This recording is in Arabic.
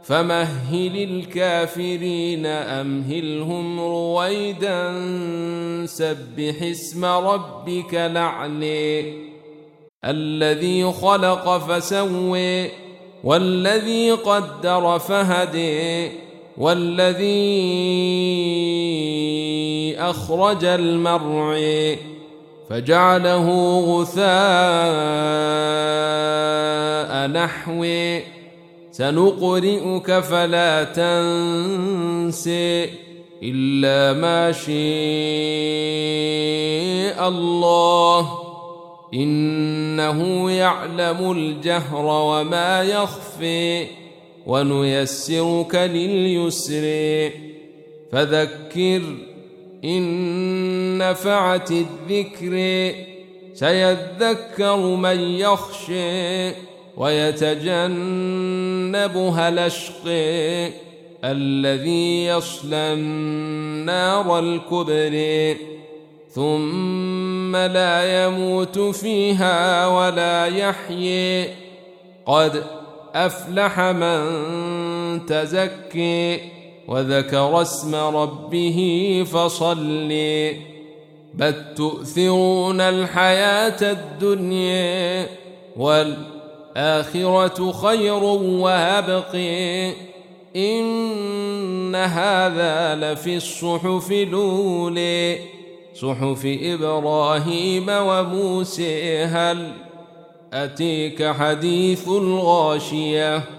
فمهل الكافرين أمهلهم رويدا سبح اسم ربك الأعلى الذي خلق فسوى والذي قدر فهدى والذي أخرج المرعى فجعله غثاء نحوه سنقرئك فلا تنسى إلا ما شاء الله إنه يعلم الجهر وما يخفي ونيسرك لليسر فذكر إن نفعت الذكر سيذكر من يخشى ويتجنبها الأشقى الذي يصلى النار الكبرى ثم لا يموت فيها ولا يحيي قد أفلح من تزكي وذكر اسم ربه فصلي بل تؤثرون الحياة الدنيا والآخرة خير وأبقى إن هذا لفي الصحف الأولى صحف إبراهيم وموسى هل أتيك حديث الغاشية